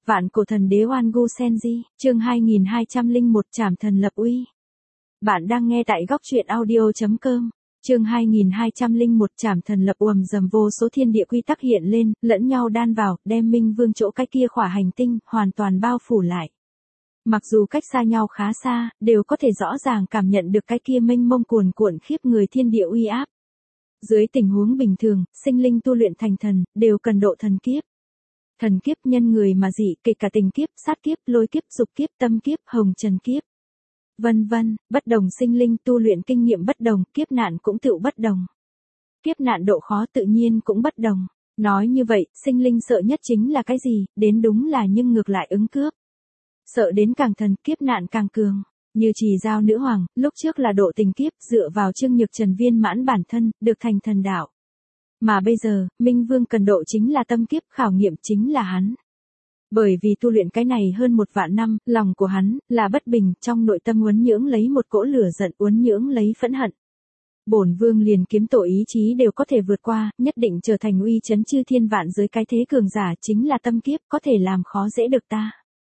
Vạn cổ thần đế Oan Gu Senji, chương 2201 Trảm thần lập uy. Bạn đang nghe tại góc truyện audio.com. Chương 2201 Trảm thần lập dầm vô số thiên địa quy tắc hiện lên, lẫn nhau đan vào, đem Minh Vương chỗ cái kia khỏa hành tinh hoàn toàn bao phủ lại. Mặc dù cách xa nhau khá xa, đều có thể rõ ràng cảm nhận được cái kia mênh mông cuồn cuộn khiếp người thiên địa uy áp. Dưới tình huống bình thường, sinh linh tu luyện thành thần, đều cần độ thần kiếp. Thần kiếp nhân người mà dị, kể cả tình kiếp, sát kiếp, lôi kiếp, dục kiếp, tâm kiếp, hồng trần kiếp. Vân vân, bất đồng sinh linh tu luyện kinh nghiệm bất đồng, kiếp nạn cũng tựu bất đồng. Kiếp nạn độ khó tự nhiên cũng bất đồng. Nói như vậy, sinh linh sợ nhất chính là cái gì, đến đúng là nhưng ngược lại ứng cướp. Sợ đến càng thần, kiếp nạn càng cường. Như Trì Giao nữ hoàng, lúc trước là độ tình kiếp, dựa vào Trương Nhược Trần viên mãn bản thân, được thành thần đạo. Mà bây giờ, Minh Vương cần độ chính là tâm kiếp, khảo nghiệm chính là hắn. Bởi vì tu luyện cái này hơn 1 vạn năm, lòng của hắn là bất bình, trong nội tâm uốn nhưỡng lấy một cỗ lửa giận, uốn nhưỡng lấy phẫn hận. Bổn Vương liền kiếm tổ ý chí đều có thể vượt qua, nhất định trở thành uy chấn chư thiên vạn giới cái thế cường giả, chính là tâm kiếp, có thể làm khó dễ được ta.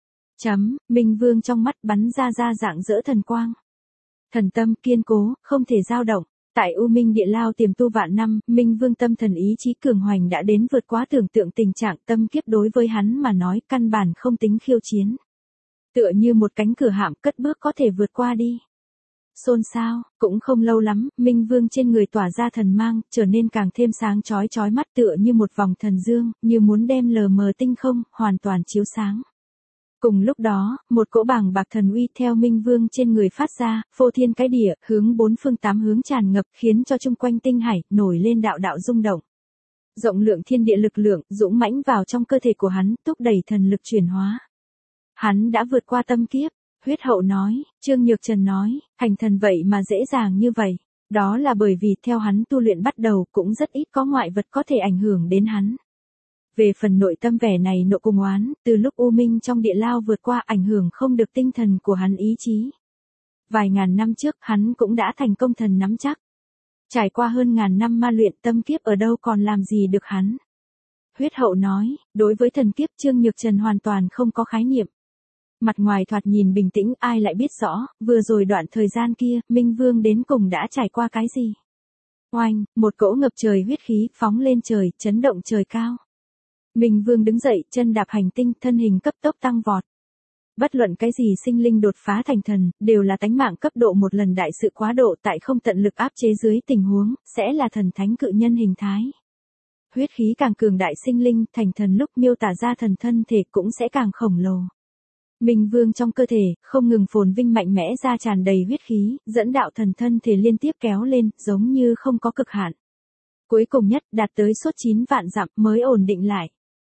Minh Vương trong mắt bắn ra dạng dỡ thần quang. Thần tâm kiên cố, không thể dao động. Tại U Minh Địa Lao tiềm tu vạn năm, Minh Vương tâm thần ý chí cường hoành đã đến vượt quá tưởng tượng tình trạng, tâm kiếp đối với hắn mà nói căn bản không tính khiêu chiến. Tựa như một cánh cửa hạm cất bước có thể vượt qua đi. Xôn xao, cũng không lâu lắm, Minh Vương trên người tỏa ra thần mang, trở nên càng thêm sáng chói mắt tựa như một vòng thần dương, như muốn đem lờ mờ tinh không, hoàn toàn chiếu sáng. Cùng lúc đó, một cỗ bàng bạc thần uy theo Minh Vương trên người phát ra, phô thiên cái địa, hướng 4 phương 8 hướng tràn ngập, khiến cho chung quanh tinh hải nổi lên đạo đạo rung động. Rộng lượng thiên địa lực lượng dũng mãnh vào trong cơ thể của hắn, thúc đẩy thần lực chuyển hóa. Hắn đã vượt qua tâm kiếp, Huyết Hậu nói, Trương Nhược Trần nói, thành thần vậy mà dễ dàng như vậy, đó là bởi vì theo hắn tu luyện bắt đầu cũng rất ít có ngoại vật có thể ảnh hưởng đến hắn. Về phần nội tâm vẻ này nộ cùng oán, từ lúc U Minh trong địa lao vượt qua ảnh hưởng không được tinh thần của hắn ý chí. Vài ngàn năm trước hắn cũng đã thành công thần nắm chắc. Trải qua hơn ngàn năm ma luyện tâm kiếp ở đâu còn làm gì được hắn. Huyết Hậu nói, đối với thần kiếp Trương Nhược Trần hoàn toàn không có khái niệm. Mặt ngoài thoạt nhìn bình tĩnh ai lại biết rõ, vừa rồi đoạn thời gian kia, Minh Vương đến cùng đã trải qua cái gì. Oanh, một cỗ ngập trời huyết khí phóng lên trời, chấn động trời cao. Minh Vương đứng dậy, chân đạp hành tinh, thân hình cấp tốc tăng vọt. Bất luận cái gì sinh linh đột phá thành thần, đều là tánh mạng cấp độ một lần đại sự quá độ tại không tận lực áp chế dưới tình huống, sẽ là thần thánh cự nhân hình thái. Huyết khí càng cường đại sinh linh, thành thần lúc miêu tả ra thần thân thể cũng sẽ càng khổng lồ. Minh Vương trong cơ thể, không ngừng phồn vinh mạnh mẽ ra tràn đầy huyết khí, dẫn đạo thần thân thể liên tiếp kéo lên, giống như không có cực hạn. Cuối cùng nhất, đạt tới suốt 9 vạn dặm mới ổn định lại.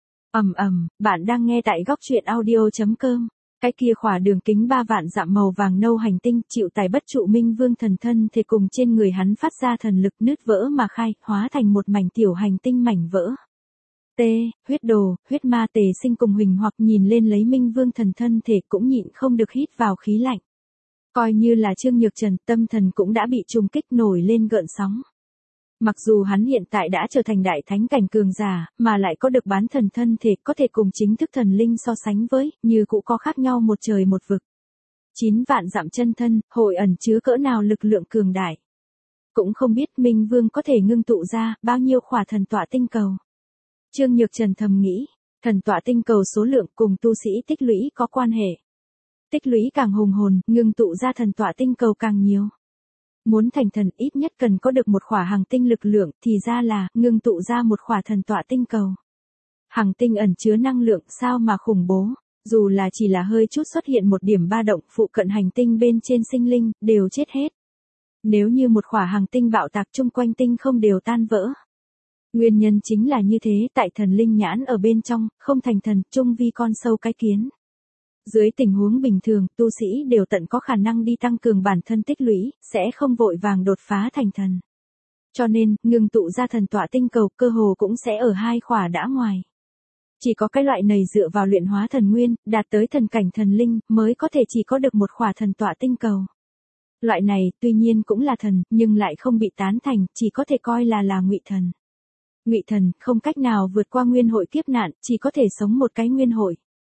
Bạn đang nghe tại góc truyện audio.com. Cái kia khỏa đường kính 3 vạn dặm màu vàng nâu hành tinh chịu tài bất trụ Minh Vương thần thân thể cùng trên người hắn phát ra thần lực nứt vỡ mà khai, hóa thành một mảnh tiểu hành tinh mảnh vỡ. Huyết đồ, huyết ma Tề Sinh cùng Huỳnh Hoặc nhìn lên lấy Minh Vương thần thân thể cũng nhịn không được hít vào khí lạnh. Coi như là Trương Nhược Trần, tâm thần cũng đã bị trùng kích nổi lên gợn sóng. Mặc dù hắn hiện tại đã trở thành đại thánh cảnh cường giả, mà lại có được bán thần thân thể có thể cùng chính thức thần linh so sánh với, như cũng có khác nhau một trời một vực. 9 vạn dặm chân thân, hội ẩn chứa cỡ nào lực lượng cường đại. Cũng không biết Minh Vương có thể ngưng tụ ra bao nhiêu khỏa thần tọa tinh cầu. Trương Nhược Trần thầm nghĩ, thần tọa tinh cầu số lượng cùng tu sĩ tích lũy có quan hệ. Tích lũy càng hùng hồn, ngưng tụ ra thần tọa tinh cầu càng nhiều. Muốn thành thần ít nhất cần có được một khỏa hành tinh lực lượng, thì ra là ngưng tụ ra một khỏa thần tọa tinh cầu. Hành tinh ẩn chứa năng lượng sao mà khủng bố, dù là chỉ là hơi chút xuất hiện một điểm ba động phụ cận hành tinh bên trên sinh linh, đều chết hết. Nếu như một khỏa hành tinh bạo tạc chung quanh tinh không đều tan vỡ. Nguyên nhân chính là như thế, tại thần linh nhãn ở bên trong, không thành thần, chung vi con sâu cái kiến. Dưới tình huống bình thường, tu sĩ đều tận có khả năng đi tăng cường bản thân tích lũy, sẽ không vội vàng đột phá thành thần. Cho nên, ngừng tụ ra thần tọa tinh cầu cơ hồ cũng sẽ ở 2 khỏa đã ngoài. Chỉ có cái loại này dựa vào luyện hóa thần nguyên, đạt tới thần cảnh thần linh, mới có thể chỉ có được một khỏa thần tọa tinh cầu. Loại này, tuy nhiên cũng là thần, nhưng lại không bị tán thành, chỉ có thể coi là ngụy thần. Ngụy thần, không cách nào vượt qua nguyên hội kiếp nạn, chỉ có thể sống một cái nguyên hội.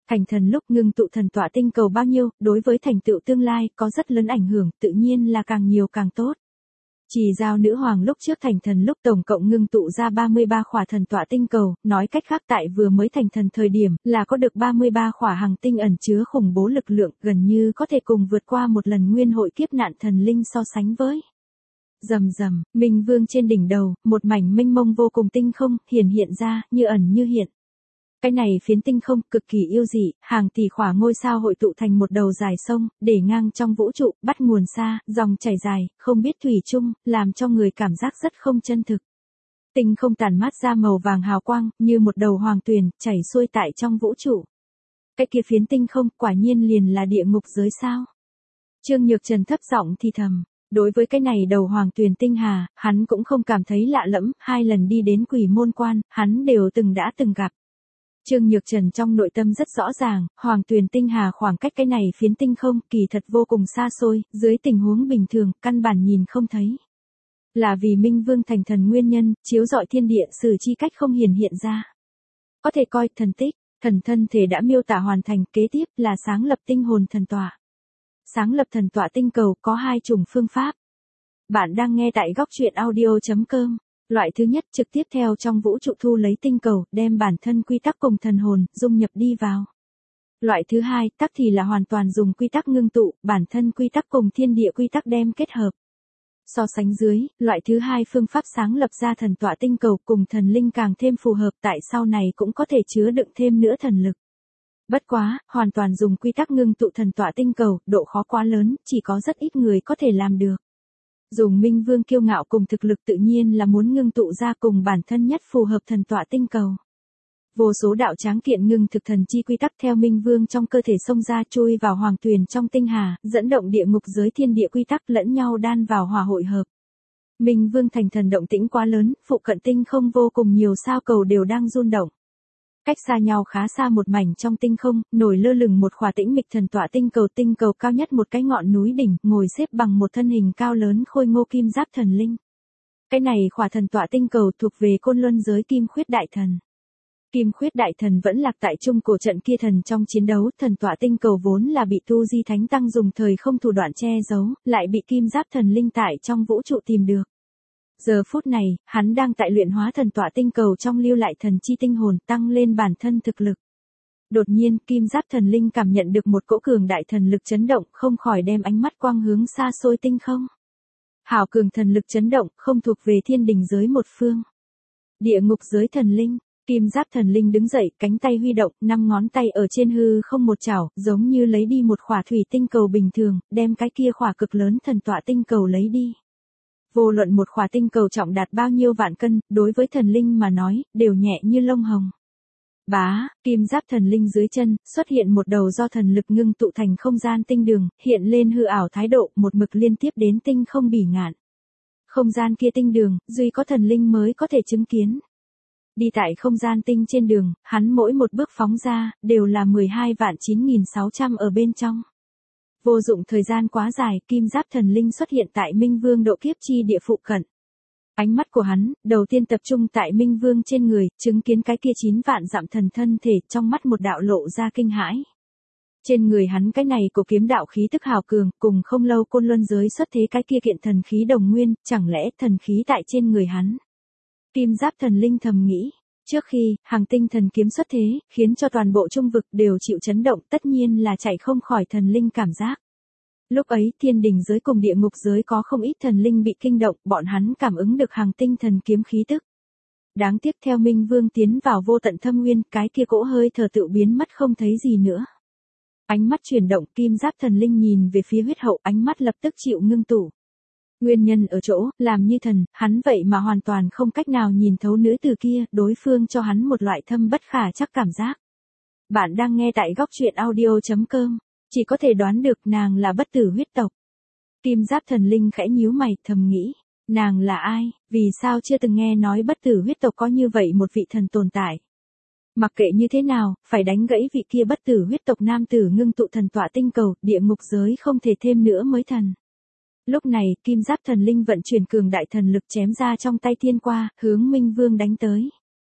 Thành thần lúc ngưng tụ thần tọa tinh cầu bao nhiêu, đối với thành tựu tương lai có rất lớn ảnh hưởng, tự nhiên là càng nhiều càng tốt. Chỉ Giao nữ hoàng lúc trước thành thần lúc tổng cộng ngưng tụ ra 33 khỏa thần tọa tinh cầu, nói cách khác tại vừa mới thành thần thời điểm là có được 33 khỏa hành tinh ẩn chứa khủng bố lực lượng, gần như có thể cùng vượt qua một lần nguyên hội kiếp nạn thần linh so sánh với. Rầm rầm, Minh Vương trên đỉnh đầu, một mảnh mênh mông vô cùng tinh không hiện ra, như ẩn như hiện. Cái này phiến tinh không cực kỳ yêu dị, hàng tỷ khỏa ngôi sao hội tụ thành một đầu dài sông, để ngang trong vũ trụ, bắt nguồn xa, dòng chảy dài, không biết thủy chung, làm cho người cảm giác rất không chân thực. Tinh không tản mát ra màu vàng hào quang, như một đầu hoàng tuyền, chảy xuôi tại trong vũ trụ. Cái kia phiến tinh không, quả nhiên liền là địa ngục giới sao. Trương Nhược Trần thấp giọng thì thầm. Đối với cái này đầu hoàng tuyền tinh hà, hắn cũng không cảm thấy lạ lẫm, 2 lần đi đến Quỷ Môn Quan, hắn đều đã từng gặp. Trương Nhược Trần trong nội tâm rất rõ ràng, hoàng tuyền tinh hà khoảng cách cái này phiến tinh không kỳ thật vô cùng xa xôi, dưới tình huống bình thường, căn bản nhìn không thấy. Là vì Minh Vương thành thần nguyên nhân, chiếu rọi thiên địa sử chi cách không hiện ra. Có thể coi thần tích, thần thân thể đã miêu tả hoàn thành, kế tiếp là sáng lập tinh hồn thần tọa. Sáng lập thần tọa tinh cầu có 2 chủng phương pháp. Bạn đang nghe tại góc truyện audio.com. Loại thứ nhất trực tiếp theo trong vũ trụ thu lấy tinh cầu, đem bản thân quy tắc cùng thần hồn, dung nhập đi vào. Loại thứ hai, tắc thì là hoàn toàn dùng quy tắc ngưng tụ, bản thân quy tắc cùng thiên địa quy tắc đem kết hợp. So sánh dưới, loại thứ hai phương pháp sáng lập ra thần tọa tinh cầu cùng thần linh càng thêm phù hợp, tại sau này cũng có thể chứa đựng thêm nữa thần lực. Bất quá, hoàn toàn dùng quy tắc ngưng tụ thần tọa tinh cầu, độ khó quá lớn, chỉ có rất ít người có thể làm được. Dùng Minh Vương kiêu ngạo cùng thực lực tự nhiên là muốn ngưng tụ ra cùng bản thân nhất phù hợp thần tọa tinh cầu. Vô số đạo tráng kiện ngưng thực thần chi quy tắc theo Minh Vương trong cơ thể xông ra chui vào hoàng tuyền trong tinh hà, dẫn động địa ngục giới thiên địa quy tắc lẫn nhau đan vào hòa hội hợp. Minh Vương thành thần động tĩnh quá lớn, phụ cận tinh không vô cùng nhiều sao cầu đều đang rung động. Cách xa nhau khá xa một mảnh trong tinh không, nổi lơ lửng một khỏa tĩnh mịch thần tọa tinh cầu cao nhất một cái ngọn núi đỉnh, ngồi xếp bằng một thân hình cao lớn khôi ngô kim giáp thần linh. Cái này khỏa thần tọa tinh cầu thuộc về Côn Luân giới Kim Khuyết Đại Thần. Kim Khuyết Đại Thần vẫn lạc tại trung cổ trận kia thần trong chiến đấu, thần tọa tinh cầu vốn là bị Tu Di Thánh Tăng dùng thời không thủ đoạn che giấu, lại bị kim giáp thần linh tại trong vũ trụ tìm được. Giờ phút này, hắn đang tại luyện hóa thần tọa tinh cầu trong lưu lại thần chi tinh hồn, tăng lên bản thân thực lực. Đột nhiên, kim giáp thần linh cảm nhận được một cỗ cường đại thần lực chấn động, không khỏi đem ánh mắt quang hướng xa xôi tinh không. Hảo cường thần lực chấn động, không thuộc về thiên đình giới một phương. Địa ngục giới thần linh, kim giáp thần linh đứng dậy, cánh tay huy động, 5 ngón tay ở trên hư không một chảo, giống như lấy đi một khỏa thủy tinh cầu bình thường, đem cái kia khỏa cực lớn thần tọa tinh cầu lấy đi. Vô luận một khỏa tinh cầu trọng đạt bao nhiêu vạn cân, đối với thần linh mà nói, đều nhẹ như lông hồng. Bá, kim giáp thần linh dưới chân, xuất hiện một đầu do thần lực ngưng tụ thành không gian tinh đường, hiện lên hư ảo thái độ, một mực liên tiếp đến tinh không bỉ ngạn. Không gian kia tinh đường, duy có thần linh mới có thể chứng kiến. Đi tại không gian tinh trên đường, hắn mỗi một bước phóng ra, đều là 12.9.600 ở bên trong. Vô dụng thời gian quá dài, kim giáp thần linh xuất hiện tại Minh Vương độ kiếp chi địa phụ cận. Ánh mắt của hắn, đầu tiên tập trung tại Minh Vương trên người, chứng kiến cái kia 9 vạn dặm thần thân thể, trong mắt một đạo lộ ra kinh hãi. Trên người hắn cái này của kiếm đạo khí tức hào cường, cùng không lâu Côn Luân giới xuất thế cái kia kiện thần khí đồng nguyên, chẳng lẽ thần khí tại trên người hắn. Kim giáp thần linh thầm nghĩ. Trước khi, hàng tinh thần kiếm xuất thế, khiến cho toàn bộ trung vực đều chịu chấn động, tất nhiên là chạy không khỏi thần linh cảm giác. Lúc ấy, thiên đình giới cùng địa ngục giới có không ít thần linh bị kinh động, bọn hắn cảm ứng được hàng tinh thần kiếm khí tức. Đáng tiếc theo Minh Vương tiến vào vô tận thâm nguyên, cái kia cỗ hơi thở tự biến mất không thấy gì nữa. Ánh mắt chuyển động, kim giáp thần linh nhìn về phía huyết hậu, ánh mắt lập tức chịu ngưng tụ. Nguyên nhân ở chỗ, làm như thần, hắn vậy mà hoàn toàn không cách nào nhìn thấu nữ tử kia, đối phương cho hắn một loại thâm bất khả chắc cảm giác. Bạn đang nghe tại góc truyện audio.com, chỉ có thể đoán được nàng là bất tử huyết tộc. Kim giáp thần linh khẽ nhíu mày, thầm nghĩ, nàng là ai, vì sao chưa từng nghe nói bất tử huyết tộc có như vậy một vị thần tồn tại. Mặc kệ như thế nào, phải đánh gãy vị kia bất tử huyết tộc nam tử ngưng tụ thần tọa tinh cầu, địa ngục giới không thể thêm nữa mới thần. Lúc này, kim giáp thần linh vận chuyển cường đại thần lực chém ra trong tay thiên qua, hướng Minh Vương đánh tới.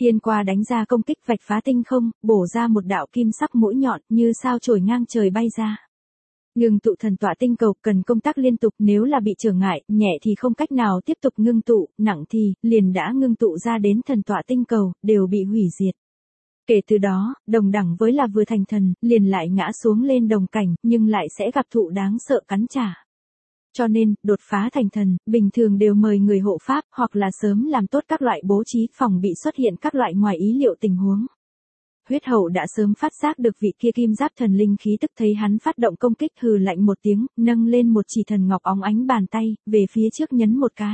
Thiên qua đánh ra công kích vạch phá tinh không, bổ ra một đạo kim sắc mũi nhọn như sao chổi ngang trời bay ra. Ngưng tụ thần tọa tinh cầu cần công tác liên tục, nếu là bị trở ngại, nhẹ thì không cách nào tiếp tục ngưng tụ, nặng thì liền đã ngưng tụ ra đến thần tọa tinh cầu, đều bị hủy diệt. Kể từ đó, đồng đẳng với là vừa thành thần, liền lại ngã xuống lên đồng cảnh, nhưng lại sẽ gặp thụ đáng sợ cắn trả. Cho nên, đột phá thành thần, bình thường đều mời người hộ pháp, hoặc là sớm làm tốt các loại bố trí phòng bị xuất hiện các loại ngoài ý liệu tình huống. Huyết hậu đã sớm phát giác được vị kia kim giáp thần linh khí tức, thấy hắn phát động công kích hừ lạnh một tiếng, nâng lên một chỉ thần ngọc óng ánh bàn tay, về phía trước nhấn một cái.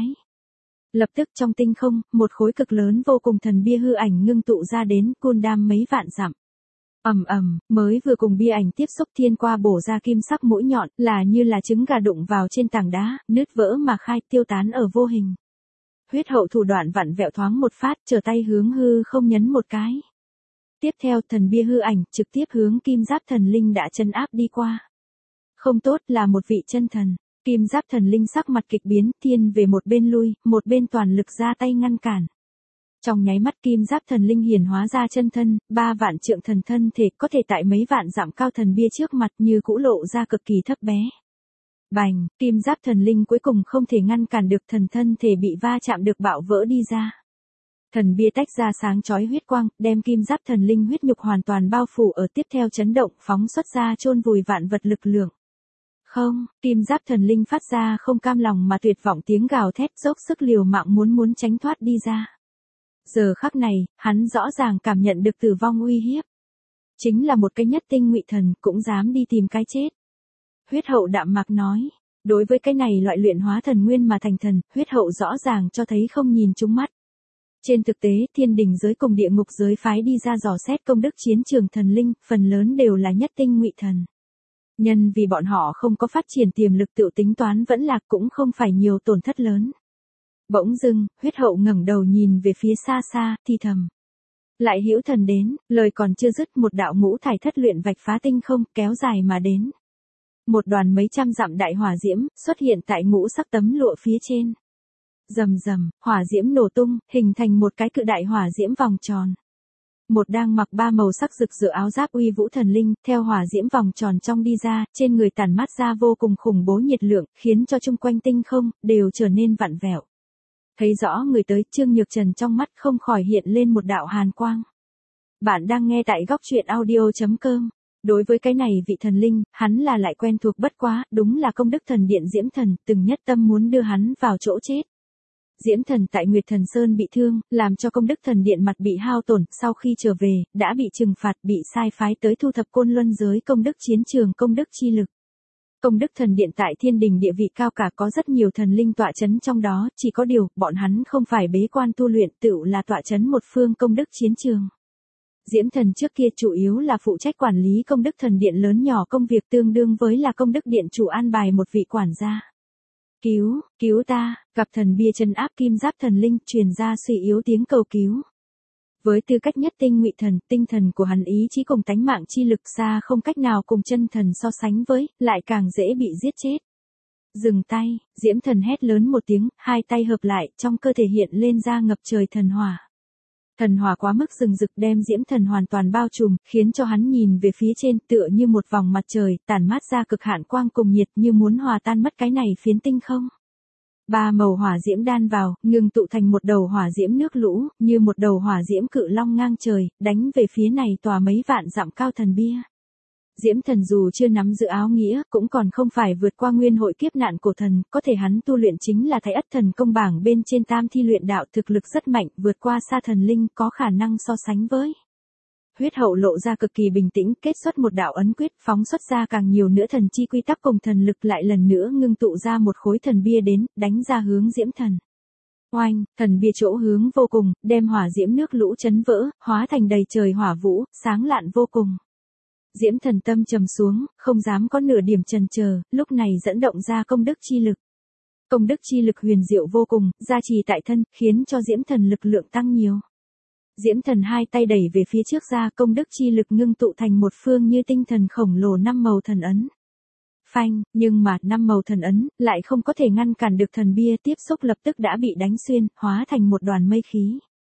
Lập tức trong tinh không, một khối cực lớn vô cùng thần bia hư ảnh ngưng tụ ra đến, côn đam mấy vạn dặm. Ầm ầm, mới vừa cùng bia ảnh tiếp xúc, thiên qua bổ ra kim sắc mũi nhọn, là như là trứng gà đụng vào trên tảng đá, nứt vỡ mà khai, tiêu tán ở vô hình. Huyết hậu thủ đoạn vặn vẹo thoáng một phát, trở tay hướng hư không nhấn một cái. Tiếp theo, thần bia hư ảnh trực tiếp hướng kim giáp thần linh đã chân áp đi qua. Không tốt, là một vị chân thần. Kim giáp thần linh sắc mặt kịch biến, thiên về một bên lui, một bên toàn lực ra tay ngăn cản. Trong nháy mắt kim giáp thần linh hiển hóa ra chân thân, 3 vạn trượng thần thân thể có thể tại mấy vạn dặm cao thần bia trước mặt như cũ lộ ra cực kỳ thấp bé. Bành, kim giáp thần linh cuối cùng không thể ngăn cản được, thần thân thể bị va chạm được bạo vỡ đi ra. Thần bia tách ra sáng chói huyết quang, đem kim giáp thần linh huyết nhục hoàn toàn bao phủ ở, tiếp theo chấn động phóng xuất ra chôn vùi vạn vật lực lượng. Không, kim giáp thần linh phát ra không cam lòng mà tuyệt vọng tiếng gào thét, dốc sức liều mạng muốn tránh thoát đi ra. Giờ khắc này, hắn rõ ràng cảm nhận được tử vong uy hiếp. Chính là một cái nhất tinh ngụy thần cũng dám đi tìm cái chết. Huyết hậu đạm mạc nói, đối với cái này loại luyện hóa thần nguyên mà thành thần, huyết hậu rõ ràng cho thấy không nhìn trúng mắt. Trên thực tế, thiên đình giới cùng địa ngục giới phái đi ra dò xét công đức chiến trường thần linh, phần lớn đều là nhất tinh ngụy thần. Nhân vì bọn họ không có phát triển tiềm lực, tự tính toán vẫn lạc, cũng không phải nhiều tổn thất lớn. Bỗng dưng, huyết hậu ngẩng đầu nhìn về phía xa xa, thì thầm. Lại hữu thần đến, lời còn chưa dứt, một đạo ngũ thải thất luyện vạch phá tinh không, kéo dài mà đến. Một đoàn mấy trăm dặm đại hỏa diễm, xuất hiện tại ngũ sắc tấm lụa phía trên. Rầm rầm, hỏa diễm nổ tung, hình thành một cái cự đại hỏa diễm vòng tròn. Một đang mặc 3 màu sắc rực rỡ áo giáp uy vũ thần linh, theo hỏa diễm vòng tròn trong đi ra, trên người tản mát ra vô cùng khủng bố nhiệt lượng, khiến cho chung quanh tinh không, đều trở nên vặn vẹo. Thấy rõ người tới, Trương Nhược Trần trong mắt không khỏi hiện lên một đạo hàn quang. Bạn đang nghe tại góc truyện audio.com. Đối với cái này vị thần linh, hắn là lại quen thuộc bất quá, đúng là công đức thần điện Diễm Thần, từng nhất tâm muốn đưa hắn vào chỗ chết. Diễm Thần tại Nguyệt Thần Sơn bị thương, làm cho công đức thần điện mặt bị hao tổn, sau khi trở về, đã bị trừng phạt, bị sai phái tới thu thập côn luân giới công đức chiến trường công đức chi lực. Công đức thần điện tại thiên đình địa vị cao cả, có rất nhiều thần linh tọa chấn trong đó, chỉ có điều, bọn hắn không phải bế quan tu luyện, tựu là tọa chấn một phương công đức chiến trường. Diễm Thần trước kia chủ yếu là phụ trách quản lý công đức thần điện lớn nhỏ công việc, tương đương với là công đức điện chủ an bài một vị quản gia. Cứu ta, gặp thần bia chân áp kim giáp thần linh, truyền ra suy yếu tiếng cầu cứu. Với tư cách nhất tinh ngụy thần, tinh thần của hắn ý chí cùng tánh mạng chi lực xa không cách nào cùng chân thần so sánh với, lại càng dễ bị giết chết. Dừng tay, Diễm Thần hét lớn một tiếng, hai tay hợp lại, trong cơ thể hiện lên ra ngập trời thần hỏa. Thần hỏa quá mức rừng rực đem Diễm Thần hoàn toàn bao trùm, khiến cho hắn nhìn về phía trên tựa như một vòng mặt trời, tản mát ra cực hạn quang cùng nhiệt, như muốn hòa tan mất cái này phiến tinh không. 3 màu hỏa diễm đan vào, ngưng tụ thành một đầu hỏa diễm nước lũ, như một đầu hỏa diễm cự long ngang trời, đánh về phía này tòa mấy vạn dặm cao thần bia. Diễm Thần dù chưa nắm giữ áo nghĩa, cũng còn không phải vượt qua nguyên hội kiếp nạn cổ thần, có thể hắn tu luyện chính là Thái Ất Thần Công bảng bên trên tam thi luyện đạo, thực lực rất mạnh, vượt qua xa thần linh, có khả năng so sánh với. Huyết hậu lộ ra cực kỳ bình tĩnh, kết xuất một đạo ấn quyết, phóng xuất ra càng nhiều nữa thần chi quy tắc cùng thần lực, lại lần nữa ngưng tụ ra một khối thần bia đến, đánh ra hướng Diễm Thần. Oanh, thần bia chỗ hướng vô cùng, đem hỏa diễm nước lũ chấn vỡ, hóa thành đầy trời hỏa vũ, sáng lạn vô cùng. Diễm Thần tâm trầm xuống, không dám có nửa điểm chần chờ, lúc này dẫn động ra công đức chi lực. Công đức chi lực huyền diệu vô cùng, gia trì tại thân, khiến cho Diễm Thần lực lượng tăng nhiều. Diễm Thần hai tay đẩy về phía trước ra, công đức chi lực ngưng tụ thành một phương như tinh thần khổng lồ 5 màu thần ấn. Phanh, nhưng mà 5 màu thần ấn lại không có thể ngăn cản được thần bia, tiếp xúc lập tức đã bị đánh xuyên, hóa thành một đoàn mây khí.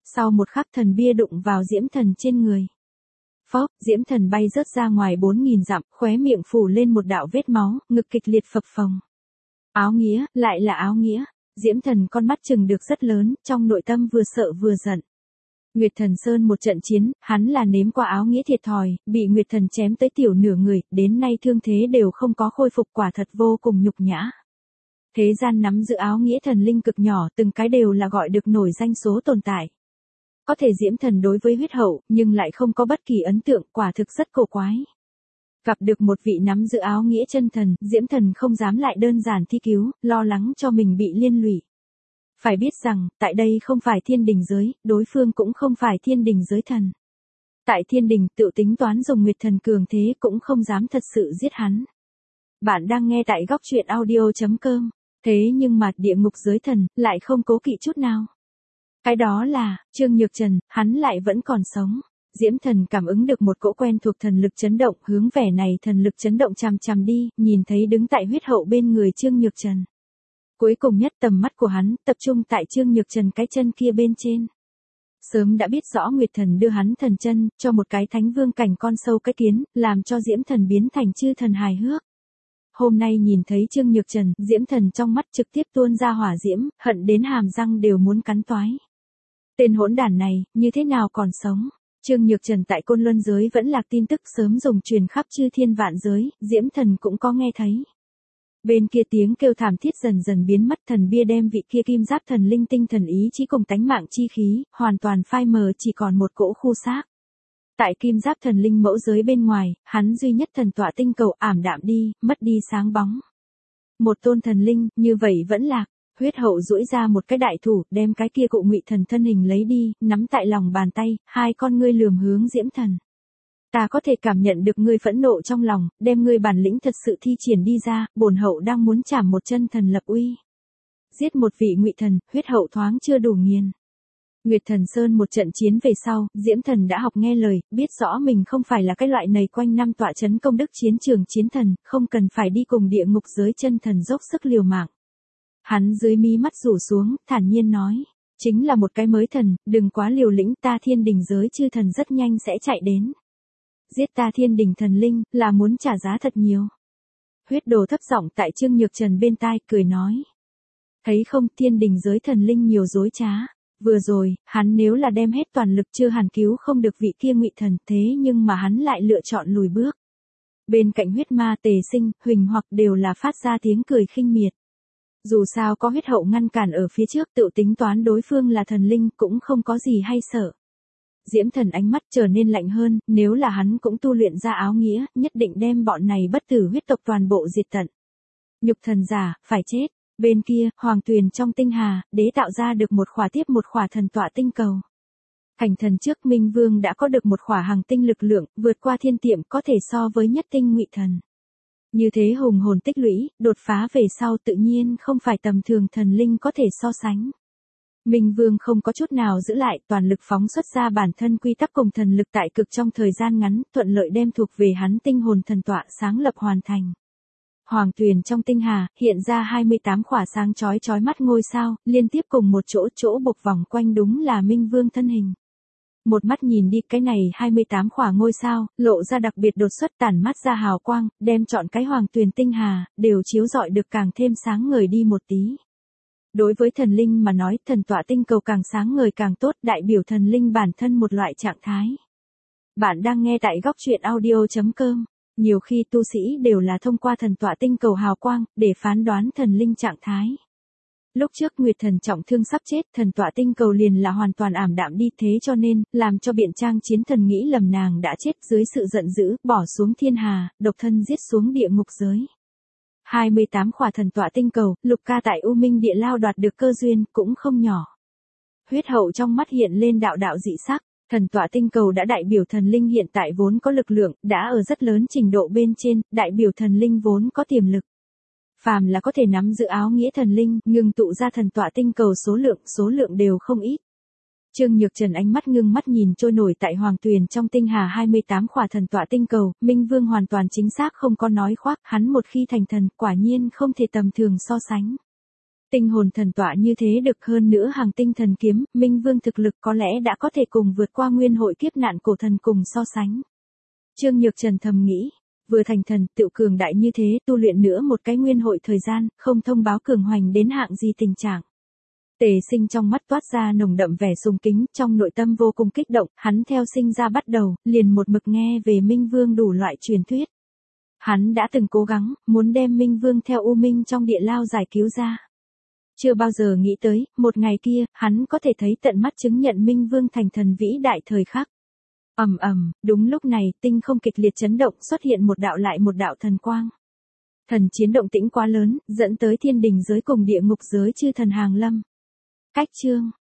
Sau một khắc thần bia đụng vào Diễm Thần trên người. Phốc, Diễm Thần bay rớt ra ngoài 4.000 dặm, khóe miệng phủ lên một đạo vết máu, ngực kịch liệt phập phồng. Áo nghĩa, lại là áo nghĩa. Diễm Thần con mắt trừng được rất lớn, trong nội tâm vừa sợ vừa giận. Nguyệt Thần Sơn một trận chiến, hắn là nếm qua áo nghĩa thiệt thòi, bị Nguyệt Thần chém tới tiểu nửa người, đến nay thương thế đều không có khôi phục, quả thật vô cùng nhục nhã. Thế gian nắm giữ áo nghĩa thần linh cực nhỏ, từng cái đều là gọi được nổi danh số tồn tại. Có thể Diễm Thần đối với huyết hậu, nhưng lại không có bất kỳ ấn tượng, quả thực rất cổ quái. Gặp được một vị nắm giữ áo nghĩa chân thần, Diễm Thần không dám lại đơn giản thi cứu, lo lắng cho mình bị liên lụy. Phải biết rằng, tại đây không phải thiên đình giới, đối phương cũng không phải thiên đình giới thần. Tại thiên đình tự tính toán dùng Nguyệt Thần cường thế cũng không dám thật sự giết hắn. Bạn đang nghe tại góc truyện audio.com, thế nhưng mà địa ngục giới thần lại không cố kỵ chút nào. Cái đó là, Trương Nhược Trần, hắn lại vẫn còn sống. Diễm Thần cảm ứng được một cỗ quen thuộc thần lực chấn động, hướng vẻ này thần lực chấn động chằm chằm đi, nhìn thấy đứng tại huyết hậu bên người Trương Nhược Trần. Cuối cùng nhất tầm mắt của hắn tập trung tại Trương Nhược Trần cái chân kia bên trên. Sớm đã biết rõ Nguyệt Thần đưa hắn thần chân, cho một cái thánh vương cảnh con sâu cái kiến, làm cho Diễm Thần biến thành chư thần hài hước. Hôm nay nhìn thấy Trương Nhược Trần, Diễm Thần trong mắt trực tiếp tuôn ra hỏa diễm, hận đến hàm răng đều muốn cắn toái. Tên hỗn đản này, như thế nào còn sống? Trương Nhược Trần tại Côn Luân giới vẫn là tin tức sớm dùng truyền khắp chư thiên vạn giới, Diễm Thần cũng có nghe thấy. Bên kia tiếng kêu thảm thiết dần dần biến mất, thần bia đem vị kia kim giáp thần linh tinh thần ý chí cùng tánh mạng chi khí, hoàn toàn phai mờ, chỉ còn một cỗ khu xác. Tại kim giáp thần linh mẫu giới bên ngoài, hắn duy nhất thần tọa tinh cầu ảm đạm đi, mất đi sáng bóng. Một tôn thần linh, như vậy vẫn lạc. Huyết hậu duỗi ra một cái đại thủ, đem cái kia cụ Ngụy Thần thân hình lấy đi, nắm tại lòng bàn tay, hai con ngươi lườm hướng Diễm Thần. Ta có thể cảm nhận được ngươi phẫn nộ trong lòng, đem ngươi bản lĩnh thật sự thi triển đi ra, bổn hậu đang muốn chảm một chân thần lập uy. Giết một vị Ngụy Thần, huyết hậu thoáng chưa đủ nghiền. Nguyệt Thần Sơn một trận chiến về sau, Diễm Thần đã học nghe lời, biết rõ mình không phải là cái loại này quanh năm tọa chấn công đức chiến trường chiến thần, không cần phải đi cùng địa ngục giới chân thần dốc sức liều mạng. Hắn dưới mí mắt rủ xuống, thản nhiên nói, chính là một cái mới thần, đừng quá liều lĩnh, ta thiên đình giới chư thần rất nhanh sẽ chạy đến. Giết ta thiên đình thần linh, là muốn trả giá thật nhiều. Huyết đồ thấp giọng tại Trương Nhược Trần bên tai, cười nói. Thấy không, thiên đình giới thần linh nhiều dối trá. Vừa rồi, hắn nếu là đem hết toàn lực chưa hàn cứu không được vị kia Ngụy Thần, thế nhưng mà hắn lại lựa chọn lùi bước. Bên cạnh huyết ma Tề Sinh, Huỳnh hoặc đều là phát ra tiếng cười khinh miệt. Dù sao có huyết hậu ngăn cản ở phía trước, tự tính toán đối phương là thần linh cũng không có gì hay sợ. Diễm Thần ánh mắt trở nên lạnh hơn, nếu là hắn cũng tu luyện ra áo nghĩa, nhất định đem bọn này bất tử huyết tộc toàn bộ diệt tận. Nhục thần giả, phải chết. Bên kia, Hoàng Tuyền trong tinh hà, đế tạo ra được một khỏa tiếp một khỏa thần tọa tinh cầu. Thành thần trước Minh Vương đã có được một khỏa hàng tinh lực lượng, vượt qua thiên tiệm, có thể so với nhất tinh Ngụy Thần. Như thế hùng hồn tích lũy, đột phá về sau tự nhiên không phải tầm thường thần linh có thể so sánh. Minh Vương không có chút nào giữ lại, toàn lực phóng xuất ra bản thân quy tắc cùng thần lực tại cực trong thời gian ngắn, thuận lợi đem thuộc về hắn tinh hồn thần tọa sáng lập hoàn thành. Hoàng Tuyền trong tinh hà, hiện ra 28 khỏa sáng chói mắt ngôi sao, liên tiếp cùng một chỗ buộc vòng quanh đúng là Minh Vương thân hình. Một mắt nhìn đi, cái này 28 khỏa ngôi sao, lộ ra đặc biệt đột xuất, tản mắt ra hào quang, đem chọn cái Hoàng Tuyền tinh hà, đều chiếu rọi được càng thêm sáng ngời đi một tí. Đối với thần linh mà nói, thần tọa tinh cầu càng sáng ngời càng tốt, đại biểu thần linh bản thân một loại trạng thái. Bạn đang nghe tại góc truyện audio.com. Nhiều khi tu sĩ đều là thông qua thần tọa tinh cầu hào quang, để phán đoán thần linh trạng thái. Lúc trước Nguyệt Thần trọng thương sắp chết, thần tọa tinh cầu liền là hoàn toàn ảm đạm đi, thế cho nên, làm cho biện trang chiến thần nghĩ lầm nàng đã chết, dưới sự giận dữ, bỏ xuống thiên hà, độc thân giết xuống địa ngục giới. 28 khỏa thần tọa tinh cầu, Lục Ca tại U Minh Địa Lao đoạt được cơ duyên, cũng không nhỏ. Huyết hậu trong mắt hiện lên đạo đạo dị sắc. Thần tọa tinh cầu đã đại biểu thần linh hiện tại vốn có lực lượng, đã ở rất lớn trình độ bên trên, đại biểu thần linh vốn có tiềm lực. Phàm là có thể nắm giữ áo nghĩa thần linh, ngừng tụ ra thần tọa tinh cầu số lượng đều không ít. Trương Nhược Trần ánh mắt ngưng mắt nhìn trôi nổi tại Hoàng Tuyền trong tinh hà 28 khỏa thần tọa tinh cầu, Minh Vương hoàn toàn chính xác không có nói khoác, hắn một khi thành thần, quả nhiên không thể tầm thường so sánh. Tinh hồn thần tọa như thế được hơn nữa hàng tinh thần kiếm, Minh Vương thực lực có lẽ đã có thể cùng vượt qua nguyên hội kiếp nạn cổ thần cùng so sánh. Trương Nhược Trần thầm nghĩ, vừa thành thần, tựu cường đại như thế, tu luyện nữa một cái nguyên hội thời gian, không thông báo cường hoành đến hạng gì tình trạng. Tề Sinh trong mắt toát ra nồng đậm vẻ sùng kính, trong nội tâm vô cùng kích động, hắn theo sinh ra bắt đầu, liền một mực nghe về Minh Vương đủ loại truyền thuyết. Hắn đã từng cố gắng, muốn đem Minh Vương theo U Minh trong địa lao giải cứu ra. Chưa bao giờ nghĩ tới, một ngày kia, hắn có thể thấy tận mắt chứng nhận Minh Vương thành thần vĩ đại thời khắc. Ầm ầm, đúng lúc này, tinh không kịch liệt chấn động, xuất hiện một đạo lại một đạo thần quang. Thần chiến động tĩnh quá lớn, dẫn tới thiên đình giới cùng địa ngục giới chư thần hàng lâm. Cách chương